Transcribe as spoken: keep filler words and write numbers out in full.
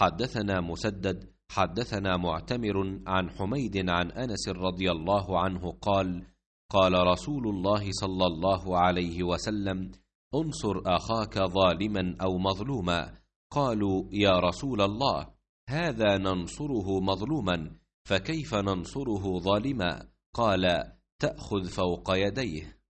حدثنا مسدد حدثنا معتمر عن حميد عن أنس رضي الله عنه قال قال رسول الله صلى الله عليه وسلم انصر أخاك ظالما أو مظلوما. قالوا يا رسول الله هذا ننصره مظلوما فكيف ننصره ظالما؟ قال تأخذ فوق يديه.